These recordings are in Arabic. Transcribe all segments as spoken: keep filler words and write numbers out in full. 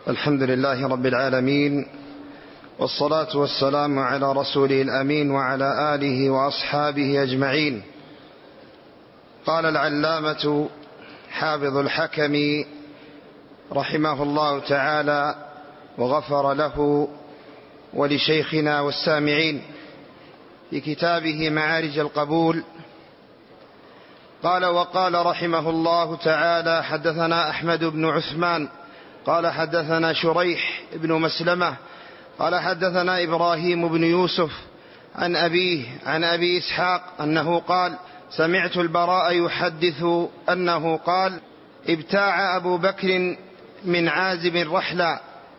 الحمد لله رب العالمين، والصلاة والسلام على رسوله الأمين وعلى آله وأصحابه أجمعين. قال العلامة حافظ الحكم رحمه الله تعالى وغفر له ولشيخنا والسامعين في كتابه معارج القبول، قال: وقال رحمه الله تعالى: حدثنا أحمد بن عثمان قال حدثنا شريح بن مسلمة قال حدثنا إبراهيم بن يوسف عن أبيه عن أبي إسحاق أنه قال: سمعت البراء يحدث أنه قال: ابتاع أبو بكر من عازب رحلا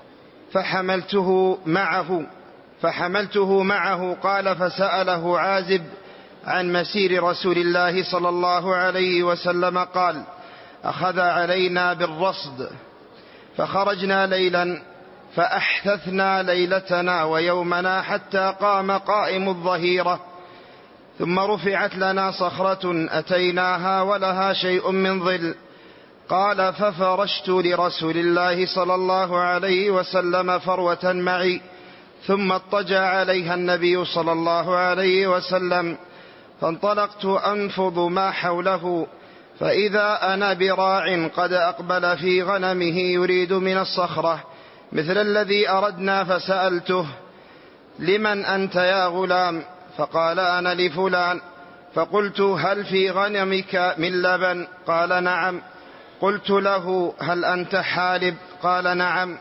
فحملته معه فحملته معه قال: فسأله عازب عن مسير رسول الله صلى الله عليه وسلم قال: أخذ علينا بالرصد فخرجنا ليلا فأحثثنا ليلتنا ويومنا حتى قام قائم الظهيرة، ثم رفعت لنا صخرة أتيناها ولها شيء من ظل. قال: ففرشت لرسول الله صلى الله عليه وسلم فروة معي، ثم اضطجع عليها النبي صلى الله عليه وسلم، فانطلقت أنفض ما حوله، فإذا أنا براع قد أقبل في غنمه يريد من الصخرة مثل الذي أردنا، فسألته: لمن أنت يا غلام؟ فقال: أنا لفلان. فقلت: هل في غنمك من لبن؟ قال: نعم. قلت له: هل أنت حالب؟ قال: نعم.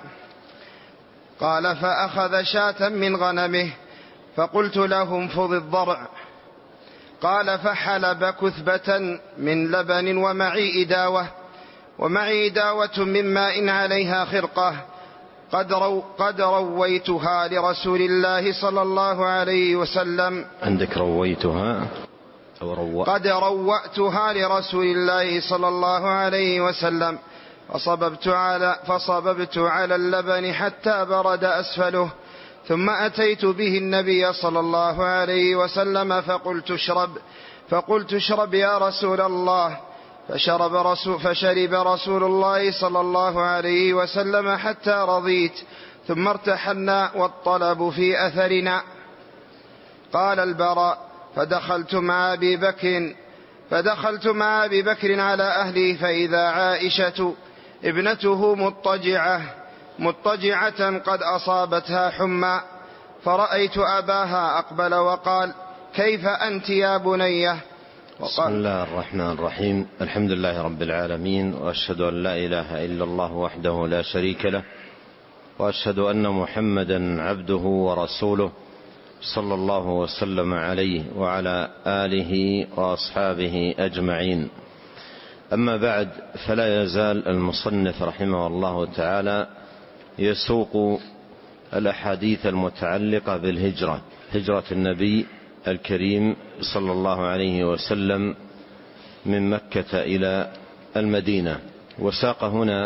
قال: فأخذ شاة من غنمه، فقلت له: انفض الضرع. قال: فحلب كثبة من لبن ومعي إداوة ومعي إداوة من ماء عليها خرقة قد, رو قد رويتها لرسول الله صلى الله عليه وسلم. عندك رويتها أو رو... قد روأتها لرسول الله صلى الله عليه وسلم، فصببت على, فصببت على اللبن حتى برد أسفله، ثم أتيت به النبي صلى الله عليه وسلم فقلت: اشرب فقلت اشرب يا رسول الله. فشرب رسول, فشرب رسول الله صلى الله عليه وسلم حتى رضيت، ثم ارتحلنا والطلب في أثرنا. قال البراء: فدخلت مع أبي بكر فدخلت مع أبي بكر على أهله، فإذا عائشة ابنته مضطجعة مضطجعة قد أصابتها حمى، فرأيت أباها أقبل وقال: كيف أنت يا بنية؟ بسم الله الرحمن الرحيم. الحمد لله رب العالمين، وأشهد أن لا إله إلا الله وحده لا شريك له، وأشهد أن محمدا عبده ورسوله صلى الله وسلم عليه وعلى آله وأصحابه أجمعين. أما بعد، فلا يزال المصنف رحمه الله تعالى يسوق الأحاديث المتعلقة بالهجرة، هجرة النبي الكريم صلى الله عليه وسلم من مكة إلى المدينة. وساق هنا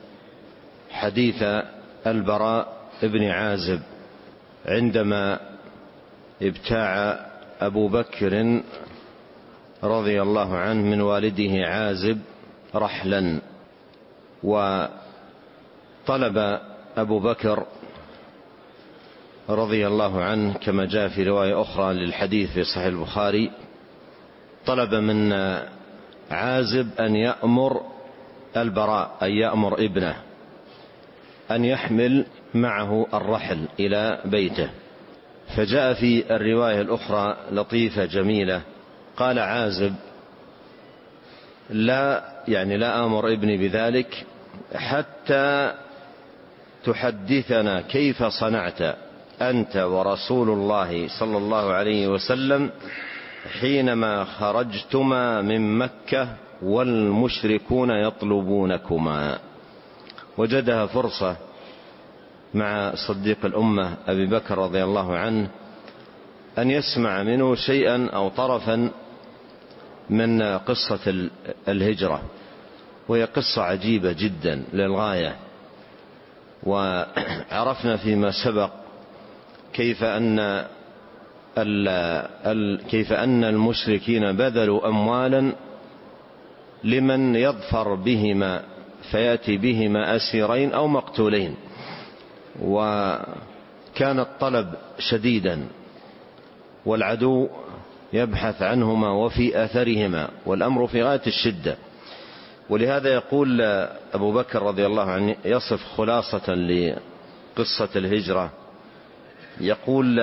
حديث البراء بن عازب عندما ابتاع أبو بكر رضي الله عنه من والده عازب رحلا، وطلب أبو بكر رضي الله عنه كما جاء في رواية أخرى للحديث في صحيح البخاري، طلب من عازب أن يأمر البراء أن يأمر ابنه أن يحمل معه الرحل إلى بيته. فجاء في الرواية الأخرى لطيفة جميلة، قال عازب: لا يعني لا آمر ابني بذلك حتى تحدثنا كيف صنعت أنت ورسول الله صلى الله عليه وسلم حينما خرجتما من مكة والمشركون يطلبونكما. وجدها فرصة مع صديق الأمة أبي بكر رضي الله عنه أن يسمع منه شيئا أو طرفا من قصة الهجرة، وهي قصة عجيبة جدا للغاية. وعرفنا فيما سبق كيف أن كيف أن المشركين بذلوا أموالا لمن يظفر بهما فيأتي بهما أسيرين أو مقتولين، وكان الطلب شديدا والعدو يبحث عنهما وفي أثرهما، والأمر في غاية الشدة. ولهذا يقول أبو بكر رضي الله عنه يصف خلاصة لقصة الهجرة، يقول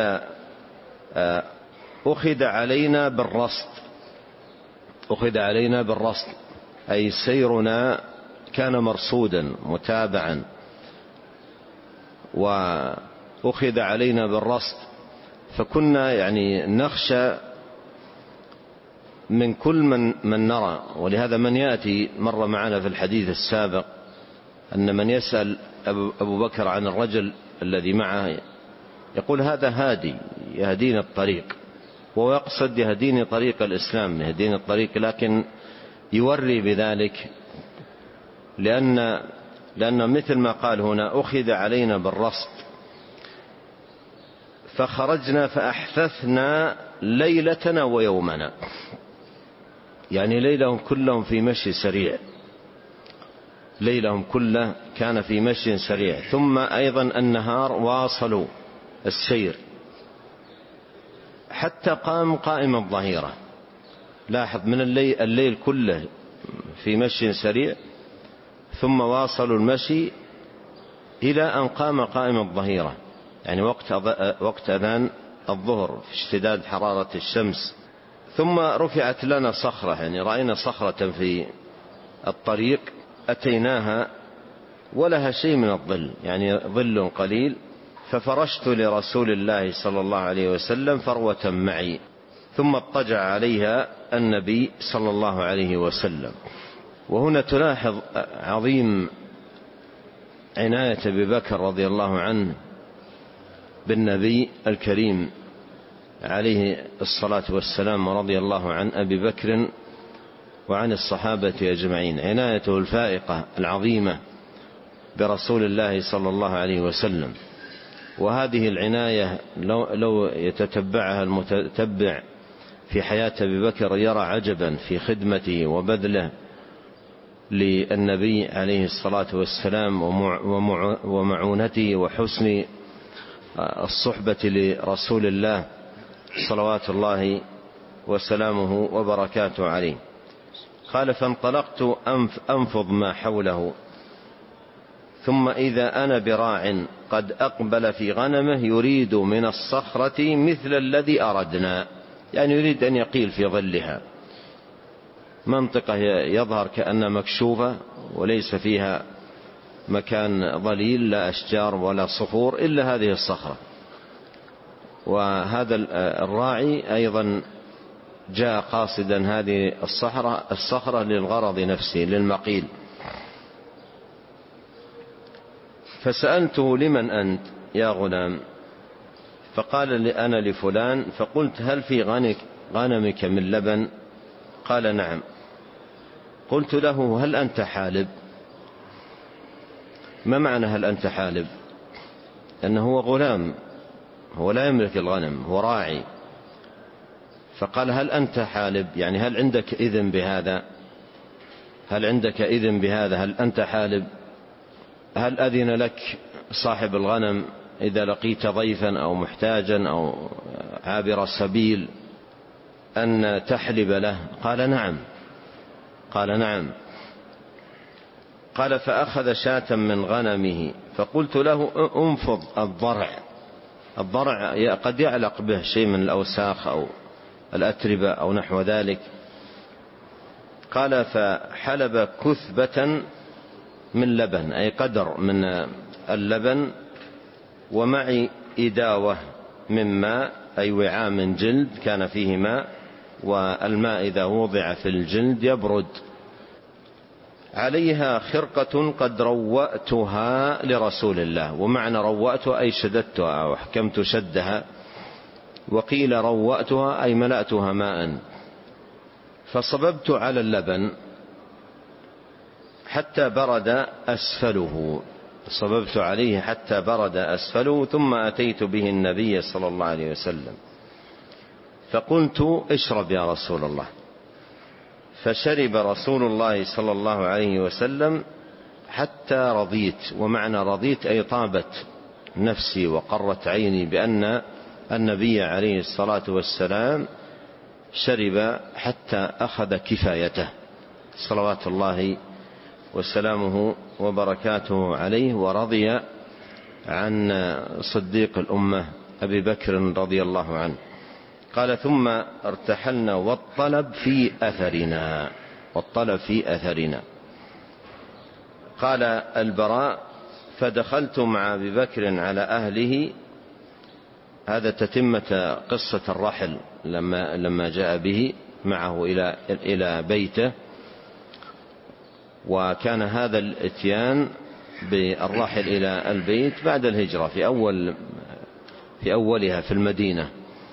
أخذ علينا بالرصد، أخذ علينا بالرصد أي سيرنا كان مرصودا متابعا، وأخذ علينا بالرصد، فكنا يعني نخشى من كل من, من نرى. ولهذا من يأتي مر معنا في الحديث السابق أن من يسأل أبو بكر عن الرجل الذي معه يقول هذا هادي يهديني الطريق، وهو يقصد يهديني طريق الإسلام، يهديني الطريق، لكن يوري بذلك لأن, لأن مثل ما قال هنا أخذ علينا بالرصد، فخرجنا فأحثثنا ليلتنا ويومنا، يعني ليلهم كلهم في مشي سريع، ليلهم كله كان في مشي سريع، ثم أيضا النهار واصلوا السير حتى قام قائم الظهيرة. لاحظ من الليل, الليل كله في مشي سريع، ثم واصلوا المشي إلى أن قام قائم الظهيرة، يعني وقت وقت أذان الظهر في اشتداد حرارة الشمس. ثم رفعت لنا صخرة، يعني رأينا صخرة في الطريق أتيناها ولها شيء من الظل، يعني ظل قليل، ففرشت لرسول الله صلى الله عليه وسلم فروة معي، ثم اضطجع عليها النبي صلى الله عليه وسلم. وهنا تلاحظ عظيم عناية أبي بكر رضي الله عنه بالنبي الكريم عليه الصلاة والسلام، ورضي الله عن أبي بكر وعن الصحابة أجمعين، عنايته الفائقة العظيمة برسول الله صلى الله عليه وسلم. وهذه العناية لو, لو يتتبعها المتتبع في حياة أبي بكر يرى عجبا في خدمته وبذله للنبي عليه الصلاة والسلام ومعونته وحسن الصحبة لرسول الله صلوات الله وسلامه وبركاته عليه. قال فانطلقت أنفض ما حوله، ثم إذا أنا براع قد أقبل في غنمه يريد من الصخرة مثل الذي أردنا، يعني يريد أن يقيل في ظلها، منطقة يظهر كأنها مكشوفة وليس فيها مكان ظليل، لا أشجار ولا صخور إلا هذه الصخرة. وهذا الراعي أيضا جاء قاصدا هذه الصخرة, الصخرة للغرض نفسه للمقيل. فسألته لمن أنت يا غلام؟ فقال لي أنا لفلان. فقلت هل في غنمك من لبن؟ قال نعم. قلت له هل أنت حالب؟ ما معنى هل أنت حالب؟ أنه هو غلام، هو لا يملك الغنم، هو راعي. فقال هل أنت حالب، يعني هل عندك إذن بهذا؟ هل عندك إذن بهذا؟ هل أنت حالب؟ هل أذن لك صاحب الغنم إذا لقيت ضيفا أو محتاجا أو عابر السبيل أن تحلب له؟ قال نعم. قال نعم. قال فأخذ شاة من غنمه، فقلت له انفض الضرع. الضرع قد يعلق به شيء من الأوساخ أو الأتربة أو نحو ذلك. قال فحلب كثبة من لبن، أي قدر من اللبن، ومعي إداوة من ماء، أي وعاء من جلد كان فيه ماء، والماء إذا وضع في الجلد يبرد. عليها خرقة قد روأتها لرسول الله، ومعنى روأتها أي شددتها أو حكمت شدها، وقيل روأتها أي ملأتها ماء. فصببت على اللبن حتى برد أسفله، صببت عليه حتى برد أسفله، ثم أتيت به النبي صلى الله عليه وسلم فقلت اشرب يا رسول الله. فشرب رسول الله صلى الله عليه وسلم حتى رضيت. ومعنى رضيت أي طابت نفسي وقرت عيني بأن النبي عليه الصلاة والسلام شرب حتى أخذ كفايته صلوات الله وسلامه وبركاته عليه، ورضي عن صديق الأمة أبي بكر رضي الله عنه. قال ثم ارتحلنا والطلب في أثرنا، والطلب في أثرنا. قال البراء فدخلت مع أبي بكر على أهله. هذا تتمة قصة الرحل لما لما جاء به معه إلى إلى بيته، وكان هذا الاتيان بالرحل إلى البيت بعد الهجرة في أول في أولها في المدينة.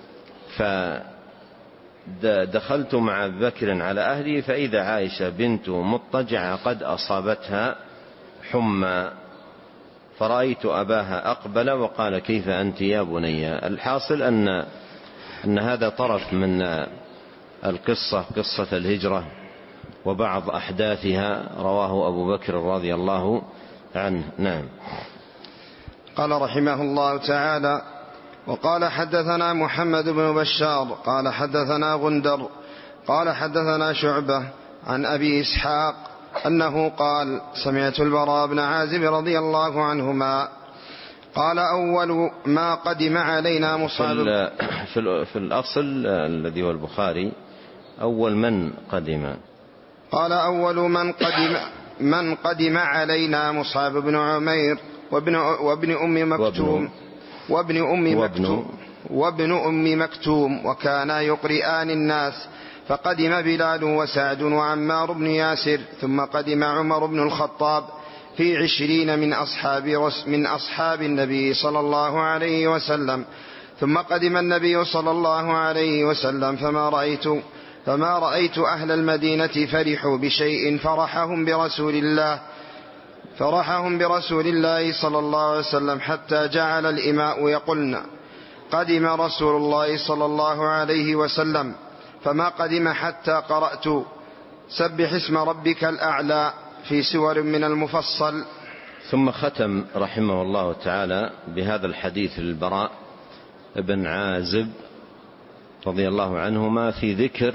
فدخلت مع أبي بكر على أهلي فإذا عائشة بنت مضطجعة قد أصابتها حمى، فرأيت أباها أقبل وقال كيف أنت يا بني. الحاصل أن أن هذا طرف من القصة، قصة الهجرة وبعض أحداثها رواه أبو بكر رضي الله عنه. نعم. قال رحمه الله تعالى: وقال حدثنا محمد بن بشار قال حدثنا غندر قال حدثنا شعبة عن أبي إسحاق أنه قال: سمعت البراء بن عازب رضي الله عنهما قال: أول ما قدم علينا مصعب. في, في الأصل الذي هو البخاري أول من قدم، قال: أول من قدم من قدم علينا مصعب بن عمير وابن, وابن أم مكتوم وابن أم مكتوم وابن أم مكتوم وكانا يقرئان الناس، فقدم بلال وسعد وعمار بن ياسر، ثم قدم عمر بن الخطاب في عشرين من أصحاب, من أصحاب النبي صلى الله عليه وسلم، ثم قدم النبي صلى الله عليه وسلم فما رأيت فما رأيت أهل المدينة فرحوا بشيء فرحهم برسول الله فرحهم برسول الله صلى الله عليه وسلم حتى جعل الإماء يقولن: قدم رسول الله صلى الله عليه وسلم، فما قدم حتى قرأت: سبح اسم ربك الأعلى في سور من المفصل. ثم ختم رحمه الله تعالى بهذا الحديث للبراء بن عازب رضي الله عنهما في ذكر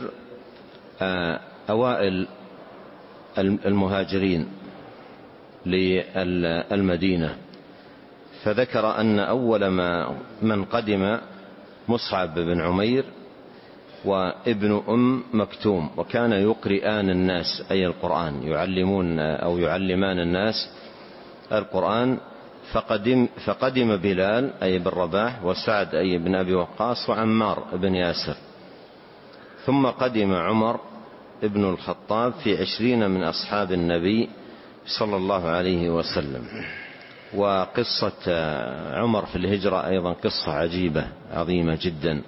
أوائل المهاجرين للمدينة، فذكر أن أول ما من قدم مصعب بن عمير وابن أم مكتوم، وكان يقرئان الناس أي القرآن، يعلمون أو يعلمان الناس القرآن. فقدم, فقدم بلال أي بن رباح وسعد أي بن أبي وقاص وعمار بن ياسر، ثم قدم عمر ابن الخطاب في عشرين من أصحاب النبي صلى الله عليه وسلم. وقصة عمر في الهجرة أيضا قصة عجيبة عظيمة جدا.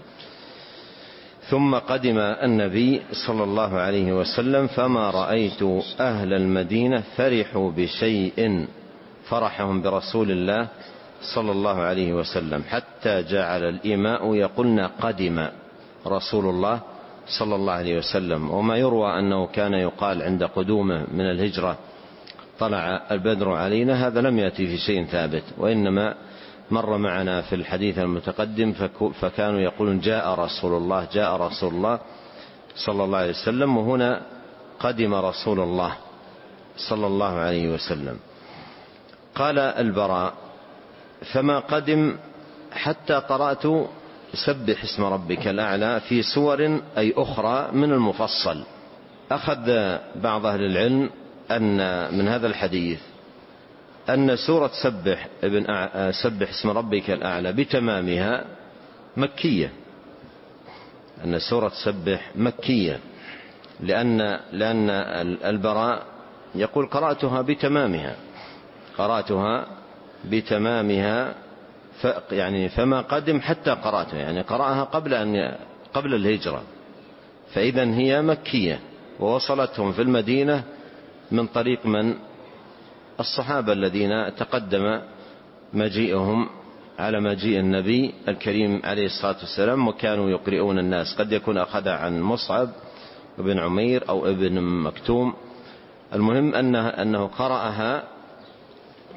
ثم قدم النبي صلى الله عليه وسلم فما رأيت أهل المدينة فرحوا بشيء فرحهم برسول الله صلى الله عليه وسلم حتى جعل الإماء يقولن: قدم رسول الله صلى الله عليه وسلم. وما يروى أنه كان يقال عند قدومه من الهجرة: طلع البدر علينا، هذا لم يأتي في شيء ثابت، وإنما مر معنا في الحديث المتقدم فكانوا يقولون: جاء رسول الله جاء رسول الله صلى الله عليه وسلم، وهنا قدم رسول الله صلى الله عليه وسلم. قال البراء: فما قدم حتى قرأت سبح اسم ربك الأعلى في سور أي أخرى من المفصل. أخذ بعض أهل العلم أن من هذا الحديث أن سورة سبح, ابن أع... سبح اسم ربك الأعلى بتمامها مكية، أن سورة سبح مكية، لأن, لأن البراء يقول: قرأتها بتمامها قرأتها بتمامها ف... يعني فما قدم حتى قرأتها، يعني قرأها قبل أن قبل الهجرة، فإذا هي مكية، ووصلتهم في المدينة من طريق من الصحابة الذين تقدم مجيئهم على مجيء النبي الكريم عليه الصلاة والسلام، وكانوا يقرؤون الناس. قد يكون أخذ عن مصعب بن عمير أو ابن مكتوم، المهم أنه, أنه قرأها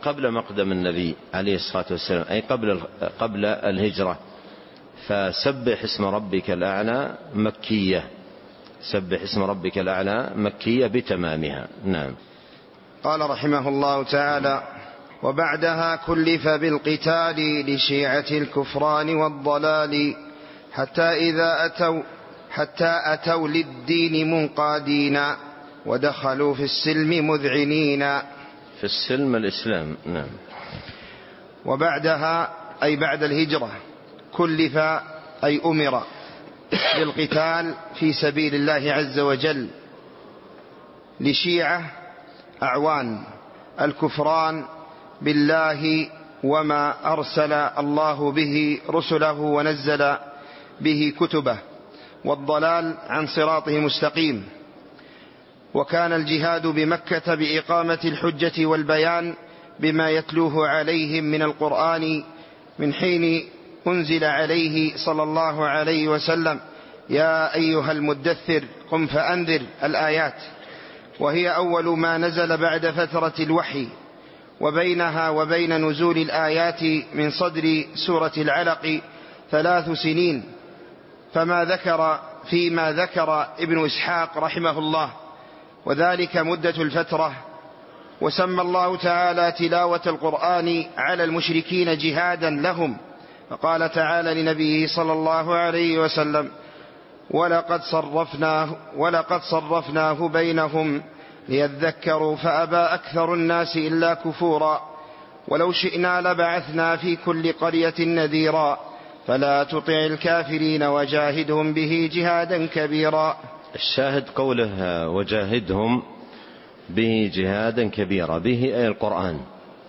قبل مقدم النبي عليه الصلاة والسلام، أي قبل قبل الهجرة. فسبح اسم ربك الأعلى مكية، سبح اسم ربك الأعلى مكية بتمامها. نعم. قال رحمه الله تعالى: وبعدها كلف بالقتال لشيعة الكفران والضلال، حتى إذا أتوا حتى أتوا للدين منقادين، ودخلوا في السلم مذعنين. في السلم الإسلام. نعم. وبعدها أي بعد الهجرة، كلف أي أمر بالقتال في سبيل الله عز وجل لشيعة أعوان الكفران بالله وما أرسل الله به رسله ونزل به كتبه، والضلال عن صراطه مستقيم. وكان الجهاد بمكة بإقامة الحجة والبيان بما يتلوه عليهم من القرآن من حين أنزل عليه صلى الله عليه وسلم: يا أيها المدثر قم فأنذر الآيات، وهي أول ما نزل بعد فترة الوحي، وبينها وبين نزول الآيات من صدر سورة العلق ثلاث سنين. فما ذكر فيما ذكر ابن إسحاق رحمه الله، وذلك مدة الفترة. وسمى الله تعالى تلاوة القرآن على المشركين جهادا لهم، فقال تعالى لنبيه صلى الله عليه وسلم: ولقد صرفناه, ولقد صرفناه بينهم ليذكروا فأبى أكثر الناس إلا كفورا، ولو شئنا لبعثنا في كل قرية نذيرا، فلا تطع الكافرين وجاهدهم به جهادا كبيرا. الشاهد قوله وجاهدهم به جهادا كبيرا، به أي القرآن.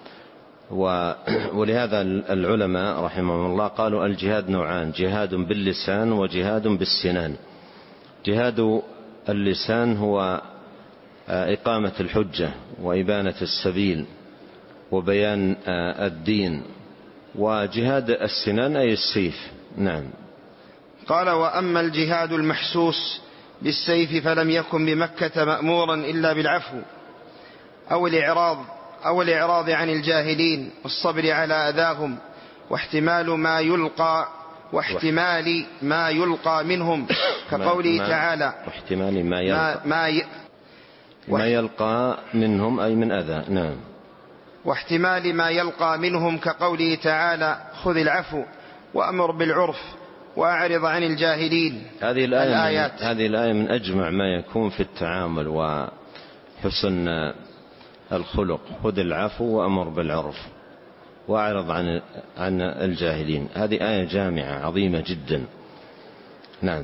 ولهذا العلماء رحمهم الله قالوا الجهاد نوعان: جهاد باللسان وجهاد بالسنان. جهاد اللسان هو إقامة الحجة وإبانة السبيل وبيان الدين، وجهاد السنان أي السيف. نعم. قال: وأما الجهاد المحسوس بالسيف فلم يكن بمكة مأمورا إلا بالعفو أو الإعراض أو الإعراض عن الجاهلين والصبر على أذاهم، واحتمال ما يلقى واحتمال ما يلقى منهم، كقوله ما تعالى: واحتمال ما يلقى, ما, ي... ما يلقى منهم أي من أذى. نعم. واحتمال ما يلقى منهم، كقوله تعالى: خذ العفو وأمر بالعرف وأعرض عن الجاهلين. هذه الآية الآيات من هذه الآية من أجمع ما يكون في التعامل وحسن الخلق: خذ العفو وأمر بالعرف وأعرض عن عن الجاهلين. هذه آية جامعة عظيمة جدا. نعم.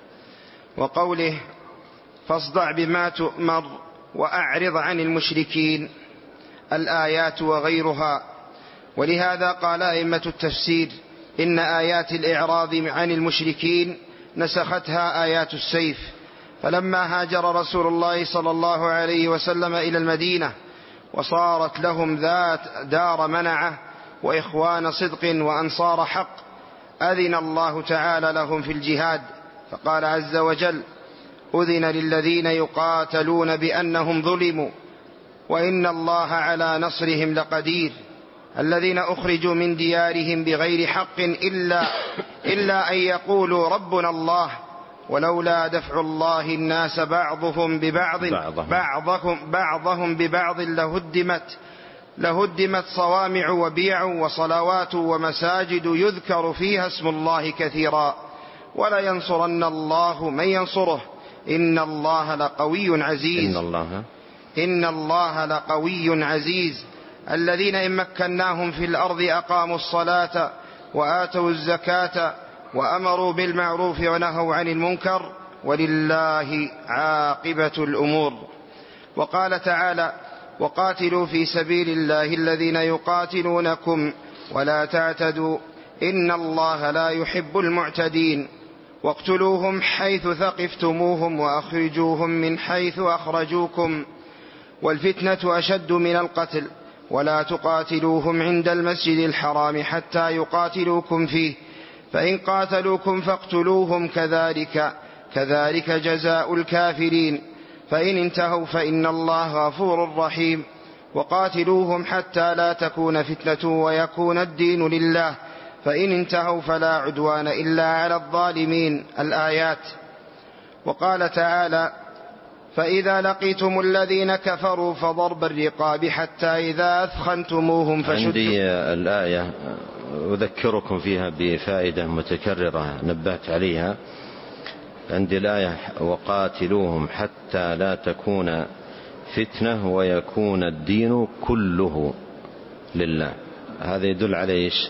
وقوله: فاصدع بما تؤمر وأعرض عن المشركين، الآيات وغيرها. ولهذا قال أئمة التفسير: إن آيات الإعراض عن المشركين نسختها آيات السيف. فلما هاجر رسول الله صلى الله عليه وسلم إلى المدينة وصارت لهم ذات دار منعة وإخوان صدق وأنصار حق، أذن الله تعالى لهم في الجهاد، فقال عز وجل: أذن للذين يقاتلون بأنهم ظلموا وإن الله على نصرهم لقدير. الذين أخرجوا من ديارهم بغير حق إلا, إلا أن يقولوا ربنا الله، ولولا دفع الله الناس بعضهم ببعض بعضهم, بعضهم ببعض لهدمت, لهدمت صوامع وبيع وصلوات ومساجد يذكر فيها اسم الله كثيرا، ولا ينصرن الله من ينصره، إن الله لقوي عزيز. إن الله, إن الله لقوي عزيز. الذين إن مكناهم في الأرض أقاموا الصلاة وآتوا الزكاة وأمروا بالمعروف ونهوا عن المنكر، ولله عاقبة الأمور. وقال تعالى: وقاتلوا في سبيل الله الذين يقاتلونكم ولا تعتدوا إن الله لا يحب المعتدين، واقتلوهم حيث ثقفتموهم وأخرجوهم من حيث أخرجوكم، والفتنة أشد من القتل، ولا تقاتلوهم عند المسجد الحرام حتى يقاتلوكم فيه، فإن قاتلوكم فاقتلوهم كذلك كذلك جزاء الكافرين، فإن انتهوا فإن الله غفور رحيم. وقاتلوهم حتى لا تكون فتنة ويكون الدين لله فإن انتهوا فلا عدوان إلا على الظالمين. الآيات. وقال تعالى: فإذا لقيتم الذين كفروا فضرب الرقاب حتى إذا أثخنتموهم فشدوا. عندي الآية أذكركم فيها بفائدة متكررة نبهت عليها. عندي الآية: وقاتلوهم حتى لا تكون فتنة ويكون الدين كله لله. هذا يدل على إيش؟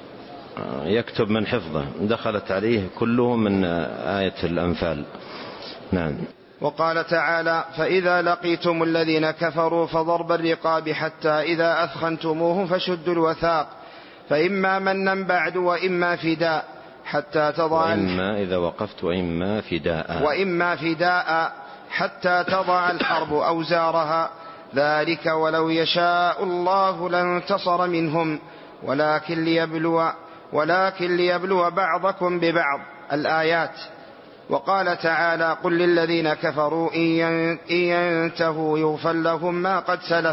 يكتب من حفظه، دخلت عليه كله من آية الأنفال. نعم. وقال تعالى: فإذا لقيتم الذين كفروا فضرب الرقاب حتى إذا أثخنتموهم فشدوا الوثاق فإما منا بعد وإما فداء حتى تضع وإما إذا وقفت وإما فداء وإما فداء حتى تضع الحرب أوزارها ذلك ولو يشاء الله لانتصر منهم ولكن ليبلو ولكن ليبلو بعضكم ببعض. الآيات. وقال تعالى: قل للذين كفروا إن ينتهوا يغفر لهم ما قد سلف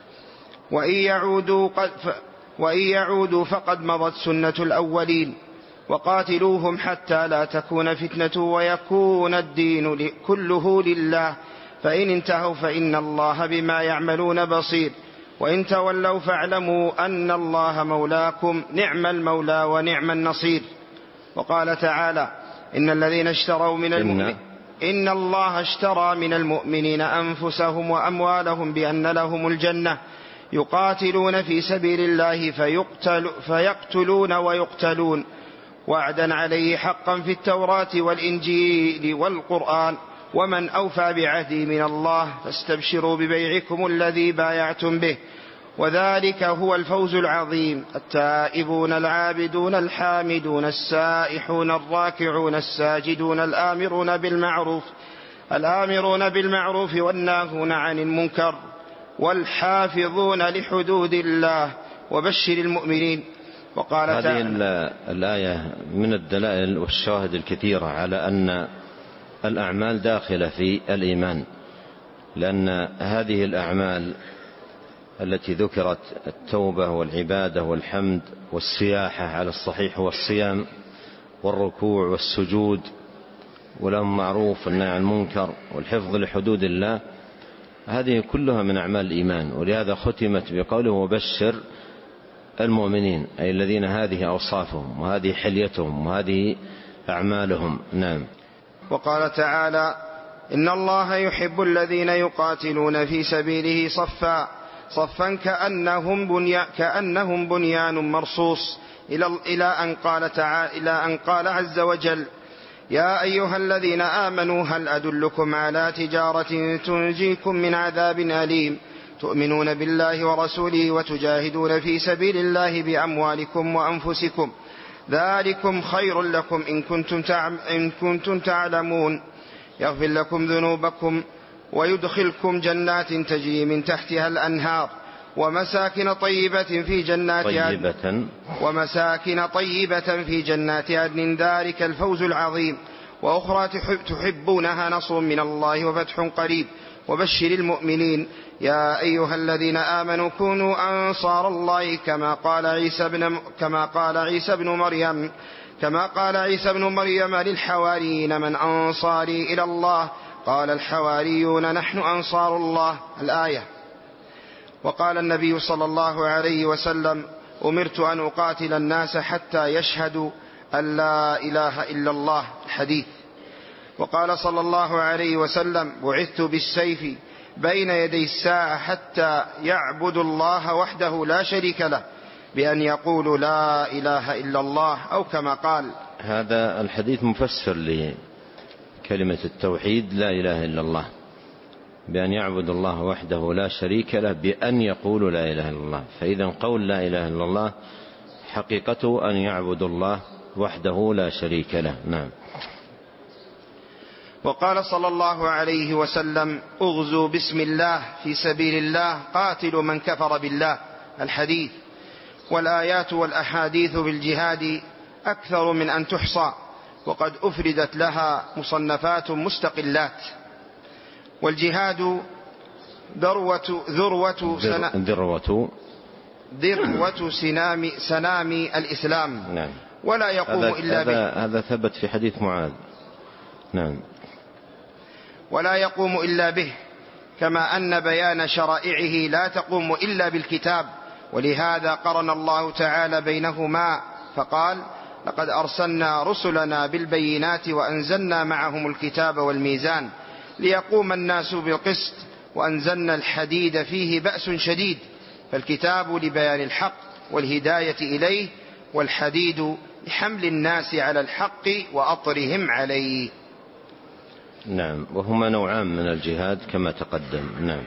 وإن يعودوا, قد وإن يعودوا فقد مضت سنة الأولين وقاتلوهم حتى لا تكون فتنة ويكون الدين كله لله فإن انتهوا فإن الله بما يعملون بصير وإن تولوا فاعلموا أن الله مولاكم نعم المولى ونعم النصير. وقال تعالى: إن الذين اشتروا من المؤمنين إن الله اشترى من المؤمنين أنفسهم وأموالهم بأن لهم الجنة يقاتلون في سبيل الله فيقتل فيقتلون ويقتلون وعدا عليه حقا في التوراة والإنجيل والقرآن ومن أوفى بعهده من الله فاستبشروا ببيعكم الذي بايعتم به وذلك هو الفوز العظيم. التائبون العابدون الحامدون السائحون الراكعون الساجدون الآمرون بالمعروف الآمرون بالمعروف والناهون عن المنكر والحافظون لحدود الله وبشر المؤمنين. وقال هذه الآية من الدلائل والشواهد الكثيرة على أن الأعمال داخلة في الإيمان، لأن هذه الأعمال التي ذكرت التوبة والعبادة والحمد والسياحة على الصحيح والصيام والركوع والسجود والأمر معروف والنهي عن المنكر والحفظ لحدود الله، هذه كلها من أعمال الإيمان. ولهذا ختمت بقوله: وبشر المؤمنين، أي الذين هذه أوصافهم وهذه حليتهم وهذه أعمالهم. نعم. وقال تعالى: إن الله يحب الذين يقاتلون في سبيله صفا صفا كأنهم, بنيا كأنهم بنيان مرصوص إلى أن قال تعالى إلى أن قال عز وجل: يا أيها الذين آمنوا هل أدلكم على تجارة تنجيكم من عذاب أليم تؤمنون بالله ورسوله وتجاهدون في سبيل الله بأموالكم وأنفسكم ذلكم خير لكم إن كنتم, إن كنتم تعلمون يغفر لكم ذنوبكم ويدخلكم جنات تجري من تحتها الأنهار ومساكن طيبة في جنات عدن ومساكن طيبة في جنات عدن ذلك الفوز العظيم وأخرى تحبونها نصر من الله وفتح قريب وبشر المؤمنين. يا أيها الذين آمنوا كونوا أنصار الله كما قال عيسى بن كما قال عيسى بن مريم كما قال عيسى بن مريم للحواريين من أنصاري إلى الله قال الحواريون نحن أنصار الله. الآية. وقال النبي صلى الله عليه وسلم: أمرت أن أقاتل الناس حتى يشهدوا أن لا إله إلا الله. الحديث. وقال صلى الله عليه وسلم: بعثت بالسيف بين يدي الساعة حتى يعبدوا الله وحده لا شريك له بأن يقولوا لا إله إلا الله أو كما قال. هذا الحديث مفسر لكلمة التوحيد لا إله إلا الله، بأن يعبد الله وحده لا شريك له بأن يقولوا لا إله إلا الله. فإذا قول لا إله إلا الله حقيقته أن يعبد الله وحده لا شريك له. نعم. وقال صلى الله عليه وسلم: اغزوا بسم الله في سبيل الله قاتلوا من كفر بالله. الحديث. والآيات والأحاديث بالجهاد أكثر من أن تحصى وقد أفردت لها مصنفات مستقلات. والجهاد ذروة ذروة سنا ذروة ذروة سنام سنام الإسلام. نعم. ولا يقوم هذا إلا به. هذا ثبت في حديث معاذ. نعم. ولا يقوم إلا به، كما أن بيان شرائعه لا تقوم إلا بالكتاب، ولهذا قرن الله تعالى بينهما فقال: لقد أرسلنا رسلنا بالبينات وأنزلنا معهم الكتاب والميزان ليقوم الناس بالقسط وأنزلنا الحديد فيه بأس شديد. فالكتاب لبيان الحق والهداية إليه، والحديد لحمل الناس على الحق وأطرهم عليه. نعم. وهما نوعان من الجهاد كما تقدم. نعم.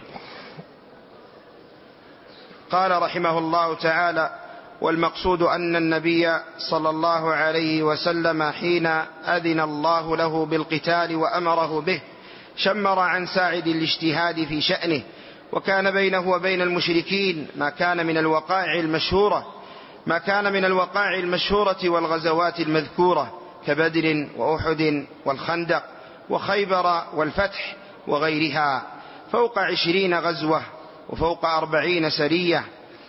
قال رحمه الله تعالى: والمقصود أن النبي صلى الله عليه وسلم حين أذن الله له بالقتال وأمره به شمر عن ساعد الاجتهاد في شأنه، وكان بينه وبين المشركين ما كان من الوقائع المشهورة ما كان من الوقائع المشهورة والغزوات المذكورة كبدر وأحد والخندق وخيبر والفتح وغيرها، فوق عشرين غزوة وفوق أربعين سرية.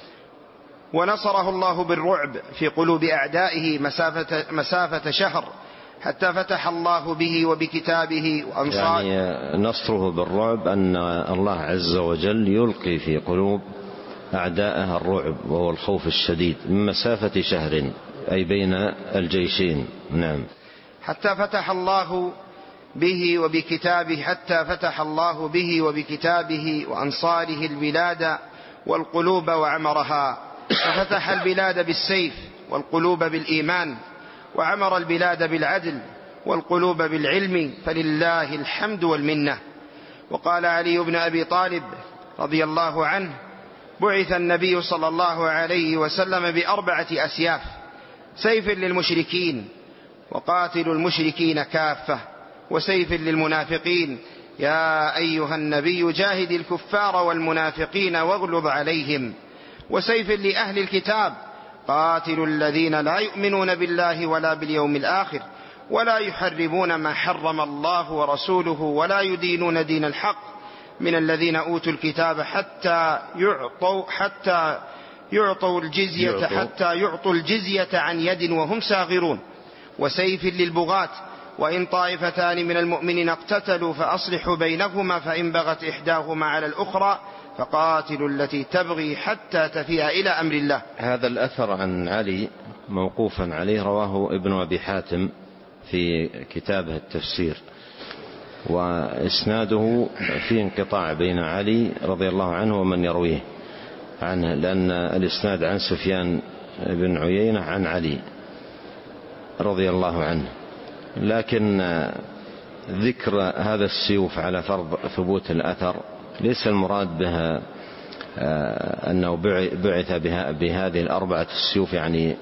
ونصره الله بالرعب في قلوب أعدائه مسافة, مسافة شهر، حتى فتح الله به وبكتابه وأنصار. يعني نصره بالرعب أن الله عز وجل يلقي في قلوب أعدائها الرعب، وهو الخوف الشديد، من مسافة شهر أي بين الجيشين. نعم. حتى فتح الله به وبكتابه حتى فتح الله به وبكتابه وأنصاره البلاد والقلوب وعمرها، ففتح البلاد بالسيف والقلوب بالإيمان، وعمر البلاد بالعدل والقلوب بالعلم، فلله الحمد والمنة. وقال علي بن أبي طالب رضي الله عنه: بعث النبي صلى الله عليه وسلم بأربعة أسياف: سيف للمشركين وقاتل المشركين كافة، وسيف للمنافقين يا أيها النبي جاهد الكفار والمنافقين واغلظ عليهم، وسيف لأهل الكتاب قاتلوا الذين لا يؤمنون بالله ولا باليوم الآخر ولا يحرمون ما حرم الله ورسوله ولا يدينون دين الحق من الذين أوتوا الكتاب حتى يعطوا حتى يعطوا الجزية حتى يعطوا الجزية عن يد وهم صاغرون، وسيف للبغاة وإن طائفتان من المؤمنين اقتتلوا فأصلحوا بينهما فإن بغت إحداهما على الأخرى فقاتلوا التي تبغي حتى تفيء إلى أمر الله. هذا الأثر عن علي موقوفا عليه رواه ابن أبي حاتم في كتابه التفسير، وإسناده في انقطاع بين علي رضي الله عنه ومن يرويه عنه، لأن الإسناد عن سفيان بن عيينة عن علي رضي الله عنه. لكن ذكر هذا السيوف على فرض ثبوت الأثر ليس المراد بها أنه بعث بها بهذه الأربعة السيوف، يعني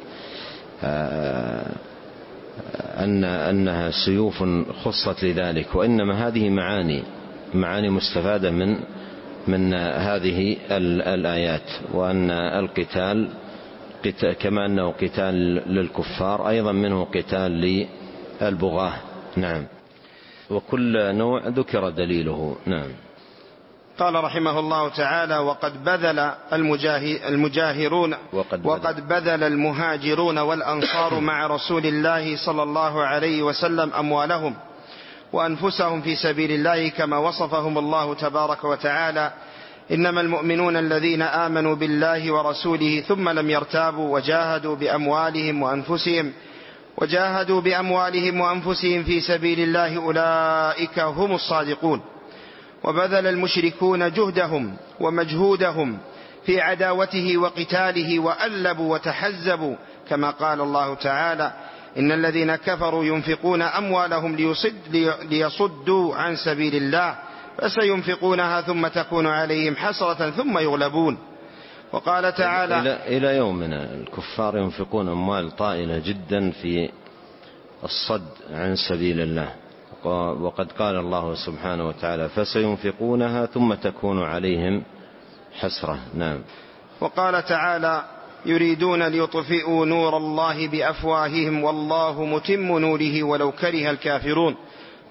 أن أنها سيوف خصت لذلك، وإنما هذه معاني معاني مستفادة من من هذه الآيات، وأن القتال كما أنه قتال للكفار أيضا منه قتال للبغاة. نعم. وكل نوع ذكر دليله. نعم. قال رحمه الله تعالى: وقد بذل المجاهرون وقد, وقد بذل المهاجرون والأنصار مع رسول الله صلى الله عليه وسلم أموالهم وأنفسهم في سبيل الله كما وصفهم الله تبارك وتعالى: إنما المؤمنون الذين آمنوا بالله ورسوله ثم لم يرتابوا وجاهدوا بأموالهم وأنفسهم وجاهدوا بأموالهم وأنفسهم في سبيل الله أولئك هم الصادقون. وبذل المشركون جهدهم ومجهودهم في عداوته وقتاله وألبوا وتحزبوا، كما قال الله تعالى: إن الذين كفروا ينفقون أموالهم ليصد ليصدوا عن سبيل الله فسينفقونها ثم تكون عليهم حسرة ثم يغلبون. وقال تعالى: إلى, إلى يومنا الكفار ينفقون أموال طائلة جدا في الصد عن سبيل الله، وقد قال الله سبحانه وتعالى: فسينفقونها ثم تكون عليهم حسرة. نعم. وقال تعالى: يريدون ليطفئوا نور الله بأفواههم والله متم نوره ولو كره الكافرون.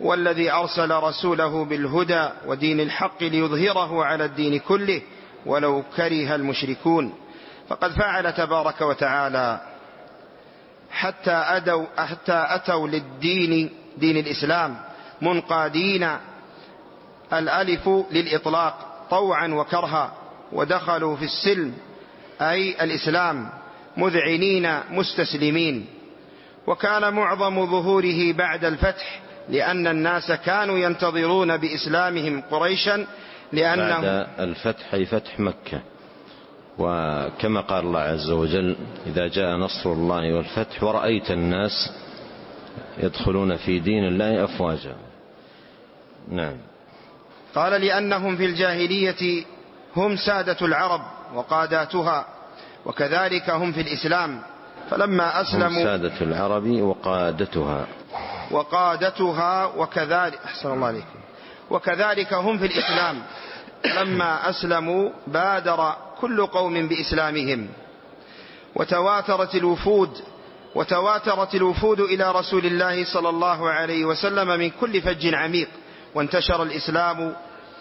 والذي أرسل رسوله بالهدى ودين الحق ليظهره على الدين كله ولو كره المشركون. فقد فعل تبارك وتعالى حتى, أدوا حتى أتوا للدين دين الإسلام منقادين الألف للإطلاق طوعا وكرها، ودخلوا في السلم أي الإسلام مذعنين مستسلمين. وكان معظم ظهوره بعد الفتح، لأن الناس كانوا ينتظرون بإسلامهم قريشا لأنه بعد الفتح أي فتح مكة. وكما قال الله عز وجل: إذا جاء نصر الله والفتح ورأيت الناس يدخلون في دين الله أفواجا. نعم. قال: لأنهم في الجاهلية هم سادة العرب وقاداتها، وكذلك هم في الإسلام، فلما أسلموا هم سادة العرب وقادتها وقادتها وكذلك أحسن الله عليكم وكذلك هم في الإسلام، لما أسلموا بادر كل قوم بإسلامهم. وتواترت الوفود وتواترت الوفود إلى رسول الله صلى الله عليه وسلم من كل فج عميق، وانتشر الإسلام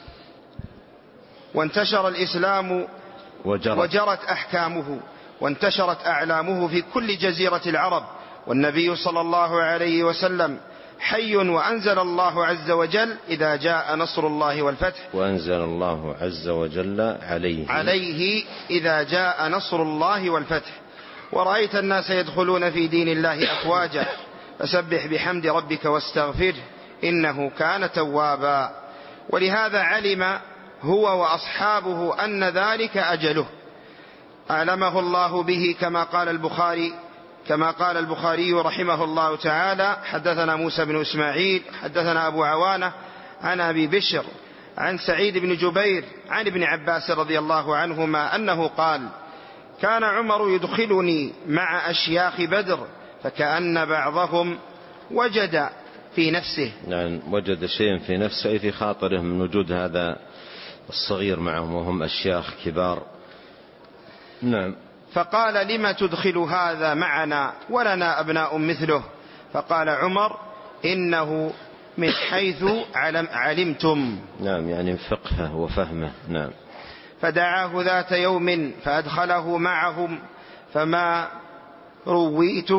وانتشر الإسلام وجرت, وجرت أحكامه، وانتشرت أعلامه في كل جزيرة العرب. والنبي صلى الله عليه وسلم حي، وأنزل الله عز وجل: إذا جاء نصر الله والفتح. وأنزل الله عز وجل عليه عليه إذا جاء نصر الله والفتح. ورأيت الناس يدخلون في دين الله أفواجا، فسبح بحمد ربك واستغفره إنه كان توابا. ولهذا علم هو وأصحابه أن ذلك أجله، أعلمه الله به، كما قال البخاري كما قال البخاري رحمه الله تعالى: حدثنا موسى بن إسماعيل حدثنا أبو عوانة عن أبي بشر عن سعيد بن جبير عن ابن عباس رضي الله عنهما أنه قال: كان عمر يدخلني مع أشياخ بدر، فكأن بعضهم وجد في نفسه يعني وجد شيء في نفسه، أي في خاطره، من وجود هذا الصغير معهم وهم أشياخ كبار. نعم. فقال: لم تدخل هذا معنا ولنا أبناء مثله؟ فقال عمر: إنه من حيث علم علمتم. نعم، يعني فقهه وفهمه. نعم. فدعاه ذات يوم فأدخله معهم، فما رويت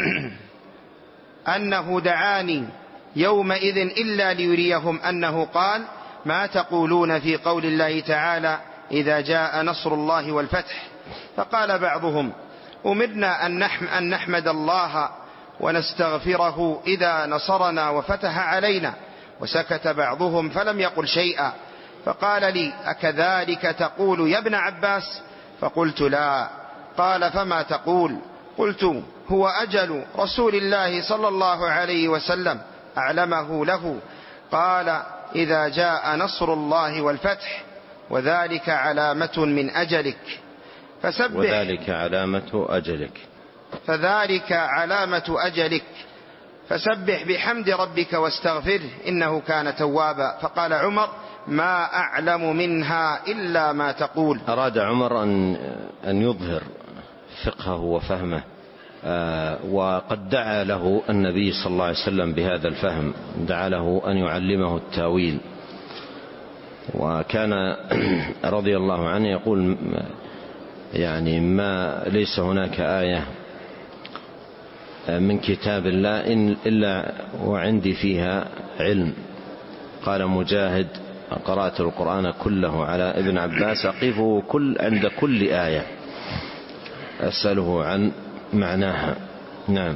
أنه دعاني يومئذ إلا ليريهم أنه قال: ما تقولون في قول الله تعالى: إذا جاء نصر الله والفتح؟ فقال بعضهم: أمرنا أن نحمد الله ونستغفره إذا نصرنا وفتح علينا. وسكت بعضهم فلم يقل شيئا. فقال لي: أكذلك تقول يا ابن عباس؟ فقلت: لا. قال: فما تقول؟ قلت: هو أجل رسول الله صلى الله عليه وسلم أعلمه له. قال: إذا جاء نصر الله والفتح، وذلك علامة من أجلك فسبح وذلك علامة أجلك فذلك علامة أجلك فسبح بحمد ربك واستغفره إنه كان توابا. فقال عمر: ما أعلم منها إلا ما تقول. أراد عمر أن أن يظهر فقهه وفهمه، وقد دعا له النبي صلى الله عليه وسلم بهذا الفهم، دعا له أن يعلمه التاويل. وكان رضي الله عنه يقول: يعني ما ليس هناك آية من كتاب الله إلا وعندي فيها علم. قال مجاهد: قرأت القرآن كله على ابن عباس، أقفه كل عند كل آية أسأله عن معناها. نعم.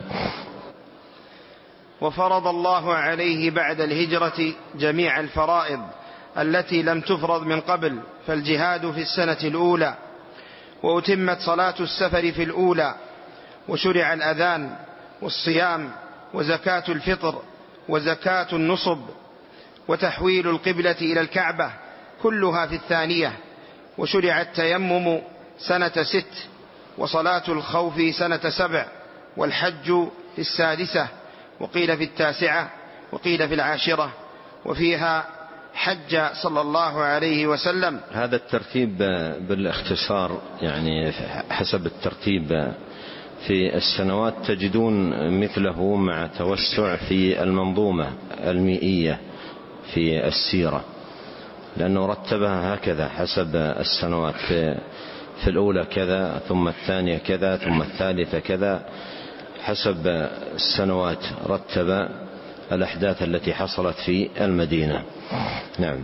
وفرض الله عليه بعد الهجرة جميع الفرائض التي لم تفرض من قبل، فالجهاد في السنة الأولى، وأتمت صلاة السفر في الأولى، وشرع الأذان والصيام وزكاة الفطر وزكاة النصب وتحويل القبلة إلى الكعبة كلها في الثانية، وشرع التيمم سنة ست، وصلاة الخوف سنة سبع، والحج في السادسة، وقيل في التاسعة، وقيل في العاشرة، وفيها حج صلى الله عليه وسلم. هذا الترتيب بالاختصار، يعني حسب الترتيب في السنوات تجدون مثله مع توسع في المنظومة المئية في السيرة، لأنه رتبها هكذا حسب السنوات، في, في الأولى كذا، ثم الثانية كذا، ثم الثالثة كذا، حسب السنوات رتب الأحداث التي حصلت في المدينة. نعم.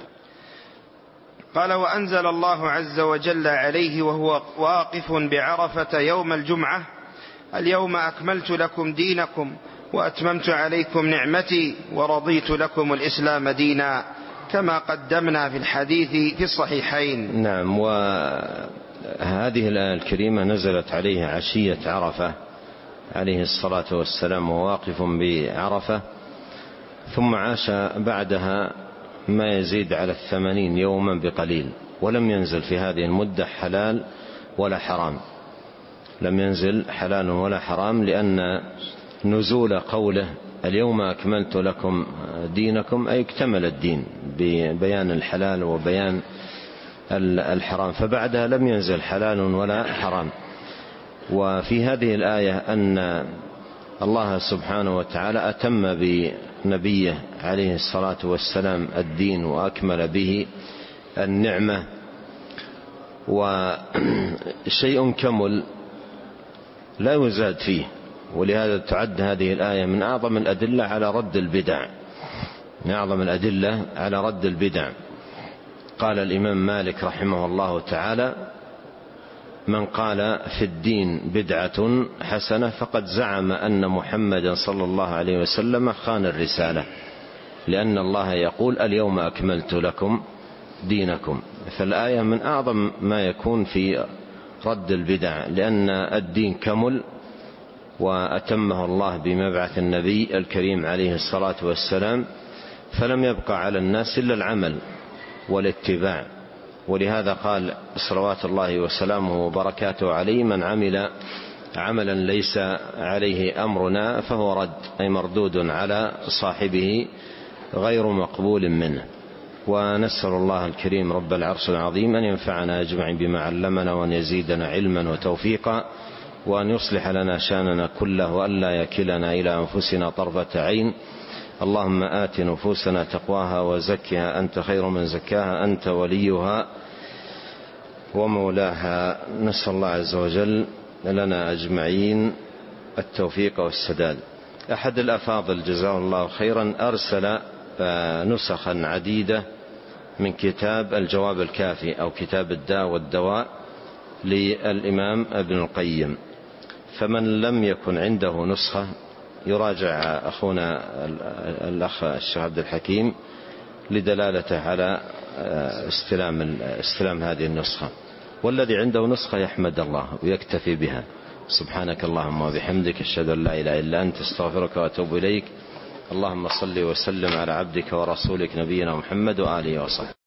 قال: وأنزل الله عز وجل عليه وهو واقف بعرفة يوم الجمعة: اليوم أكملت لكم دينكم وأتممت عليكم نعمتي ورضيت لكم الإسلام دينا، كما قدمنا في الحديث في الصحيحين. نعم. وهذه الآية الكريمة نزلت عليه عشية عرفة عليه الصلاة والسلام وواقف بعرفة، ثم عاش بعدها ما يزيد على الثمانين يوما بقليل، ولم ينزل في هذه المدة حلال ولا حرام، لم ينزل حلال ولا حرام، لأن نزول قوله اليوم أكملت لكم دينكم أي اكتمل الدين ببيان الحلال وبيان الحرام، فبعدها لم ينزل حلال ولا حرام. وفي هذه الآية أن الله سبحانه وتعالى أتم بنبيه عليه الصلاة والسلام الدين وأكمل به النعمة، وشيء كمل لا يزاد فيه، ولهذا تعد هذه الآية من أعظم الأدلة على رد البدع، من أعظم الأدلة على رد البدع. قال الإمام مالك رحمه الله تعالى: من قال في الدين بدعة حسنة فقد زعم أن محمدا صلى الله عليه وسلم خان الرسالة، لأن الله يقول اليوم أكملت لكم دينكم. فالآية من أعظم ما يكون في رد البدع، لأن الدين كمل وأتمه الله بمبعث النبي الكريم عليه الصلاة والسلام، فلم يبقى على الناس إلا العمل والاتباع. ولهذا قال صلوات الله وسلامه وبركاته عليه: من عمل عملا ليس عليه أمرنا فهو رد، أي مردود على صاحبه غير مقبول منه. ونسأل الله الكريم رب العرش العظيم أن ينفعنا أجمعين بما علمنا، وأن يزيدنا علما وتوفيقا، وأن يصلح لنا شأننا كله، وأن لا يكلنا إلى أنفسنا طرفة عين. اللهم آت نفوسنا تقواها وزكها أنت خير من زكاها، أنت وليها ومولاها. نسأل الله عز وجل لنا أجمعين التوفيق والسداد. أحد الأفاضل جزاه الله خيرا أرسل نسخا عديدة من كتاب الجواب الكافي أو كتاب الداء والدواء للإمام ابن القيم، فمن لم يكن عنده نسخة يراجع أخونا الأخ الشيخ عبد الحكيم لدلالته على استلام, استلام هذه النسخة، والذي عنده نسخة يحمد الله ويكتفي بها. سبحانك اللهم وبحمدك، أشهد أن لا إله إلا أنت، استغفرك وأتوب إليك. اللهم صل وسلم على عبدك ورسولك نبينا محمد وآله وصحبه.